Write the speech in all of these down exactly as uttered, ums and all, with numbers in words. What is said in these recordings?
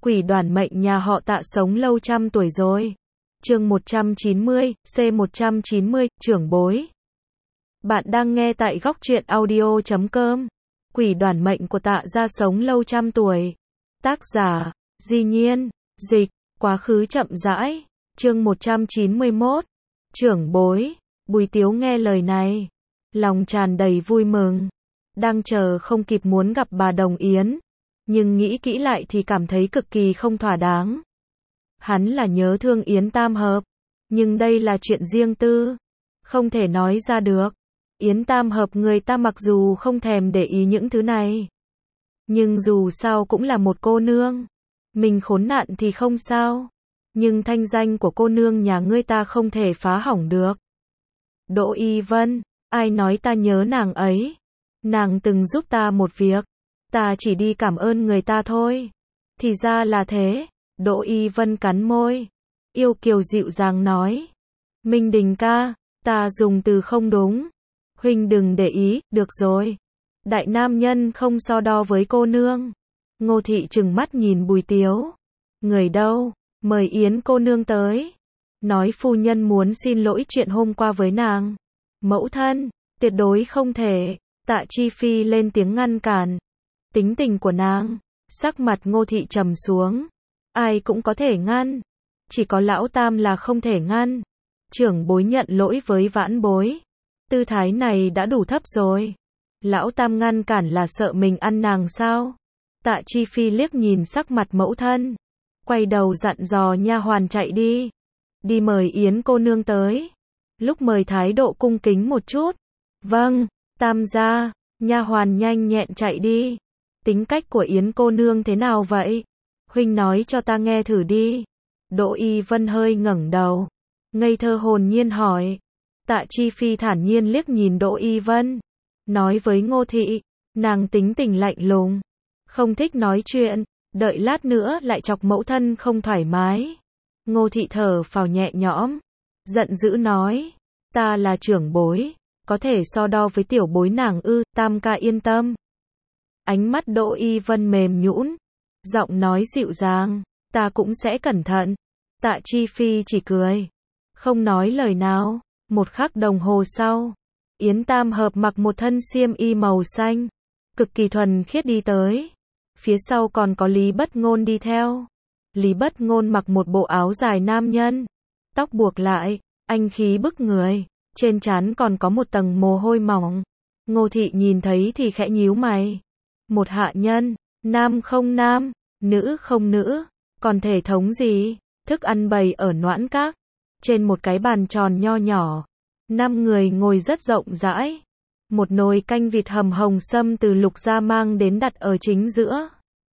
Quỷ đoản mệnh nhà họ Tạ sống lâu trăm tuổi rồi. Chương một trăm chín mươi, C một trăm chín mươi, trưởng bối. Bạn đang nghe tại góc truyện audio chấm com. Quỷ đoản mệnh của Tạ gia sống lâu trăm tuổi. Tác giả, Di Nhiên, dịch, quá khứ chậm rãi. Chương một trăm chín mươi mốt. Trưởng bối. Bùi Tiếu nghe lời này, lòng tràn đầy vui mừng, đang chờ không kịp muốn gặp bà Đồng Yến, nhưng nghĩ kỹ lại thì cảm thấy cực kỳ không thỏa đáng. Hắn là nhớ thương Yến Tam Hợp, nhưng đây là chuyện riêng tư, không thể nói ra được. Yến Tam Hợp người ta mặc dù không thèm để ý những thứ này, nhưng dù sao cũng là một cô nương. Mình khốn nạn thì không sao, nhưng thanh danh của cô nương nhà ngươi ta không thể phá hỏng được. Đỗ Y Vân, ai nói ta nhớ nàng ấy? Nàng từng giúp ta một việc, ta chỉ đi cảm ơn người ta thôi. Thì ra là thế. Đỗ Y Vân cắn môi, yêu kiều dịu dàng nói. Minh Đình ca, ta dùng từ không đúng. Huynh đừng để ý, được rồi. Đại nam nhân không so đo với cô nương. Ngô Thị trừng mắt nhìn Bùi Tiếu. Người đâu? Mời Yến cô nương tới. Nói phu nhân muốn xin lỗi chuyện hôm qua với nàng. Mẫu thân, tuyệt đối không thể. Tạ Chi Phi lên tiếng ngăn cản. Tính tình của nàng, sắc mặt Ngô Thị trầm xuống. Ai cũng có thể ngăn, chỉ có lão Tam là không thể ngăn. Trưởng bối nhận lỗi với vãn bối. Tư thái này đã đủ thấp rồi. Lão Tam ngăn cản là sợ mình ăn nàng sao? Tạ Chi Phi liếc nhìn sắc mặt mẫu thân, quay đầu dặn dò nha hoàn chạy đi. Đi mời Yến cô nương tới. Lúc mời thái độ cung kính một chút. Vâng, Tam gia. Nha hoàn nhanh nhẹn chạy đi. Tính cách của Yến cô nương thế nào vậy? Huynh nói cho ta nghe thử đi. Đỗ Y Vân hơi ngẩng đầu, ngây thơ hồn nhiên hỏi. Tạ Chi Phi thản nhiên liếc nhìn Đỗ Y Vân, nói với Ngô Thị, nàng tính tình lạnh lùng, không thích nói chuyện, đợi lát nữa lại chọc mẫu thân không thoải mái. Ngô Thị thở phào nhẹ nhõm, giận dữ nói, ta là trưởng bối, có thể so đo với tiểu bối nàng ư? Tam ca yên tâm. Ánh mắt Đỗ Y Vân mềm nhũn, giọng nói dịu dàng, ta cũng sẽ cẩn thận. Tạ Chi Phi chỉ cười, không nói lời nào. Một khắc đồng hồ sau, Yến Tam Hợp mặc một thân xiêm y màu xanh, cực kỳ thuần khiết đi tới. Phía sau còn có Lý Bất Ngôn đi theo. Lý Bất Ngôn mặc một bộ áo dài nam nhân, tóc buộc lại, anh khí bức người, trên trán còn có một tầng mồ hôi mỏng. Ngô Thị nhìn thấy thì khẽ nhíu mày. Một hạ nhân, nam không nam, nữ không nữ, còn thể thống gì? Thức ăn bày ở Noãn Các, trên một cái bàn tròn nho nhỏ, năm người ngồi rất rộng rãi. Một nồi canh vịt hầm hồng sâm từ Lục gia mang đến đặt ở chính giữa,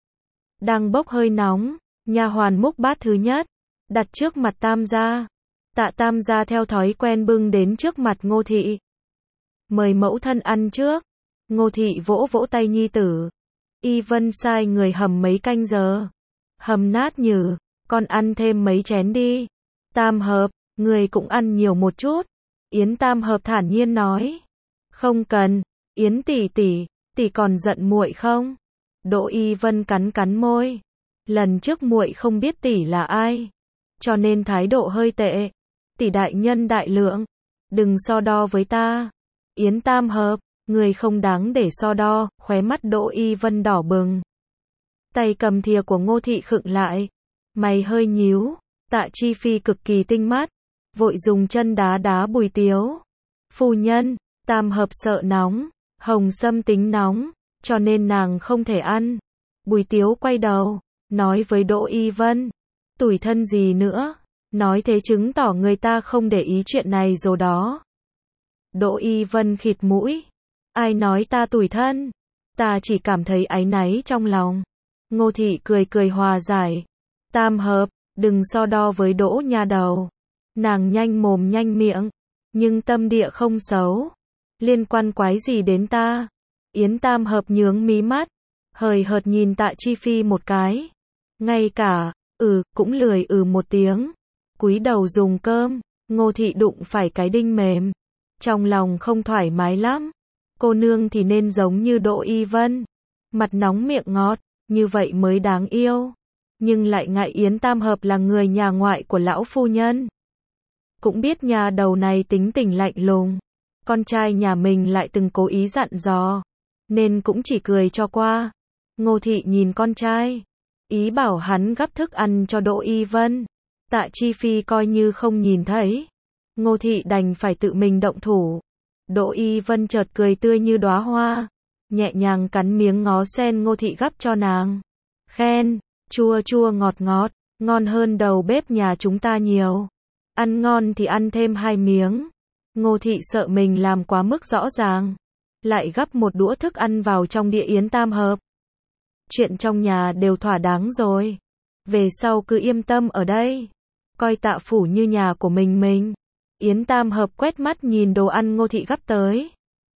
đang bốc hơi nóng. Nha hoàn múc bát thứ nhất, đặt trước mặt Tam gia. Tạ Tam gia theo thói quen bưng đến trước mặt Ngô Thị. Mời mẫu thân ăn trước. Ngô Thị vỗ vỗ tay nhi tử. Y Vân sai người hầm mấy canh giờ, hầm nát nhừ, con ăn thêm mấy chén đi. Tam Hợp, người cũng ăn nhiều một chút. Yến Tam Hợp thản nhiên nói. Không cần. Yến tỷ tỷ, tỷ còn giận muội không? Đỗ Y Vân cắn cắn môi. Lần trước muội không biết tỷ là ai, cho nên thái độ hơi tệ. Tỷ đại nhân đại lượng, đừng so đo với ta. Yến Tam Hợp, người không đáng để so đo. Khóe mắt Đỗ Y Vân đỏ bừng, tay cầm thìa của Ngô Thị khựng lại, mày hơi nhíu. Tạ Chi Phi cực kỳ tinh mắt, vội dùng chân đá đá Bùi Tiếu. Phu nhân, Tam Hợp sợ nóng, hồng sâm tính nóng, cho nên nàng không thể ăn. Bùi Tiếu quay đầu, nói với Đỗ Y Vân, tủi thân gì nữa, nói thế chứng tỏ người ta không để ý chuyện này rồi đó. Đỗ Y Vân khịt mũi, ai nói ta tủi thân, ta chỉ cảm thấy áy náy trong lòng. Ngô Thị cười cười hòa giải, Tam Hợp, đừng so đo với Đỗ nha đầu, nàng nhanh mồm nhanh miệng, nhưng tâm địa không xấu, liên quan quái gì đến ta? Yến Tam Hợp nhướng mí mắt, hời hợt nhìn Tạ Chi Phi một cái, ngay cả ừ cũng lười ừ một tiếng, cúi đầu dùng cơm. Ngô Thị đụng phải cái đinh mềm, trong lòng không thoải mái lắm. Cô nương thì nên giống như Đỗ Y Vân, mặt nóng miệng ngọt, như vậy mới đáng yêu. nhưng lại ngại Yến Tam Hợp là người nhà ngoại của lão phu nhân. Cũng biết nhà đầu này tính tình lạnh lùng, con trai nhà mình lại từng cố ý dặn dò, nên cũng chỉ cười cho qua. Ngô Thị nhìn con trai, ý bảo hắn gắp thức ăn cho Đỗ Y Vân. Tạ Chi Phi coi như không nhìn thấy. Ngô Thị đành phải tự mình động thủ. Đỗ Y Vân chợt cười tươi như đóa hoa, nhẹ nhàng cắn miếng ngó sen Ngô Thị gắp cho nàng. Khen, chua chua ngọt ngọt, ngon hơn đầu bếp nhà chúng ta nhiều. Ăn ngon thì ăn thêm hai miếng. Ngô Thị sợ mình làm quá mức rõ ràng, lại gắp một đũa thức ăn vào trong đĩa Yến Tam Hợp. Chuyện trong nhà đều thỏa đáng rồi, về sau cứ yên tâm ở đây, coi Tạ phủ như nhà của mình mình. Yến Tam Hợp quét mắt nhìn đồ ăn Ngô Thị gắp tới,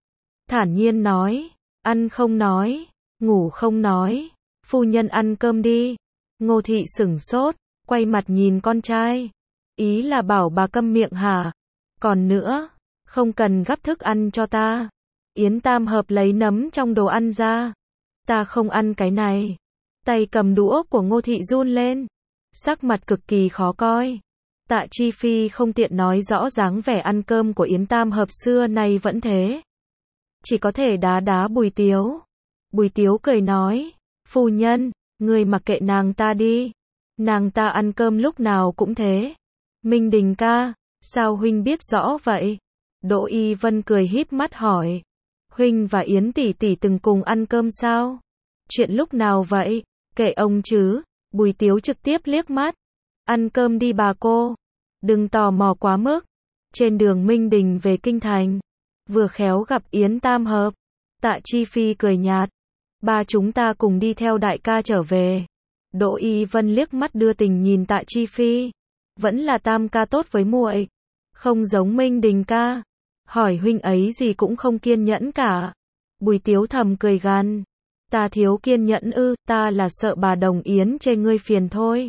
thản nhiên nói, ăn không nói, ngủ không nói, phu nhân ăn cơm đi. Ngô Thị sửng sốt, quay mặt nhìn con trai, ý là bảo bà câm miệng hả? Còn nữa, không cần gắp thức ăn cho ta. Yến Tam Hợp lấy nấm trong đồ ăn ra. Ta không ăn cái này. Tay cầm đũa của Ngô Thị run lên, sắc mặt cực kỳ khó coi. Tạ Chi Phi không tiện nói rõ dáng vẻ ăn cơm của Yến Tam Hợp xưa nay vẫn thế, chỉ có thể đá đá Bùi Tiếu. Bùi Tiếu cười nói, phu nhân, người mặc kệ nàng ta đi, nàng ta ăn cơm lúc nào cũng thế. Minh Đình ca, sao huynh biết rõ vậy? Đỗ Y Vân cười híp mắt hỏi, huynh và Yến tỷ tỷ từng cùng ăn cơm sao? Chuyện lúc nào vậy? Kệ ông chứ. Bùi Tiếu trực tiếp liếc mắt, ăn cơm đi bà cô, đừng tò mò quá mức. Trên đường Minh Đình về kinh thành, vừa khéo gặp Yến Tam Hợp. Tạ Chi Phi cười nhạt, ba chúng ta cùng đi theo đại ca trở về. Đỗ Y Vân liếc mắt đưa tình nhìn Tạ Chi Phi, vẫn là Tam ca tốt với muội, không giống Minh Đình ca. Hỏi huynh ấy gì cũng không kiên nhẫn cả. Bùi Tiếu thầm cười gằn, ta thiếu kiên nhẫn ư? Ta là sợ bà Đồng Yến chê ngươi phiền thôi.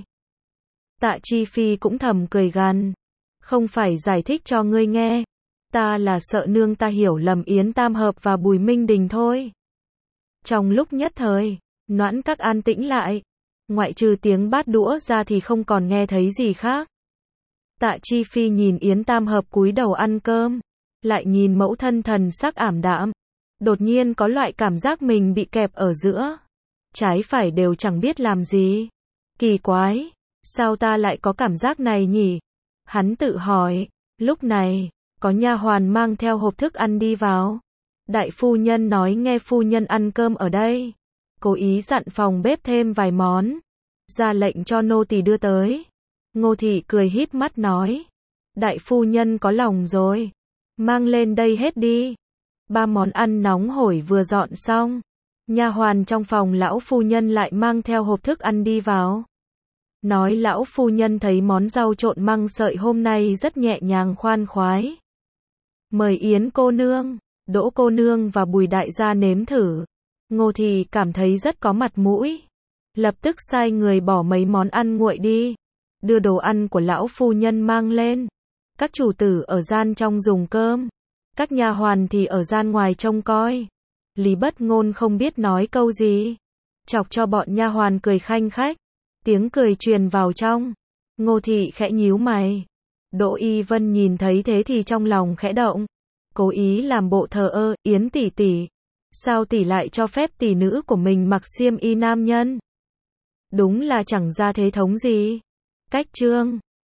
Tạ Chi Phi cũng thầm cười gằn, không phải giải thích cho ngươi nghe, ta là sợ nương ta hiểu lầm Yến Tam Hợp và Bùi Minh Đình thôi. Trong lúc nhất thời, Noãn Các an tĩnh lại, ngoại trừ tiếng bát đũa ra thì không còn nghe thấy gì khác. Tạ Chi Phi nhìn Yến Tam Hợp cúi đầu ăn cơm, lại nhìn mẫu thân thần sắc ảm đạm, đột nhiên có loại cảm giác mình bị kẹp ở giữa, trái phải đều chẳng biết làm gì. Kỳ quái, sao ta lại có cảm giác này nhỉ? Hắn tự hỏi. Lúc này, có nha hoàn mang theo hộp thức ăn đi vào. Đại phu nhân nói nghe phu nhân ăn cơm ở đây, cố ý dặn phòng bếp thêm vài món, ra lệnh cho nô tỳ đưa tới. Ngô Thị cười híp mắt nói, đại phu nhân có lòng rồi, mang lên đây hết đi. Ba món ăn nóng hổi vừa dọn xong, nha hoàn trong phòng lão phu nhân lại mang theo hộp thức ăn đi vào. Nói lão phu nhân thấy món rau trộn măng sợi hôm nay rất nhẹ nhàng khoan khoái. Mời Yến cô nương, Đỗ cô nương và Bùi đại gia nếm thử. Ngô Thị cảm thấy rất có mặt mũi, lập tức sai người bỏ mấy món ăn nguội đi, đưa đồ ăn của lão phu nhân mang lên. Các chủ tử ở gian trong dùng cơm, các nha hoàn thì ở gian ngoài trông coi. Lý Bất Ngôn không biết nói câu gì, chọc cho bọn nha hoàn cười khanh khách. Tiếng cười truyền vào trong. Ngô Thị khẽ nhíu mày. Đỗ Y Vân nhìn thấy thế thì trong lòng khẽ động, cố ý làm bộ thờ ơ. Yến tỷ tỷ, sao tỷ lại cho phép tỷ nữ của mình mặc xiêm y nam nhân? Đúng là chẳng ra thế thống gì. Cách chương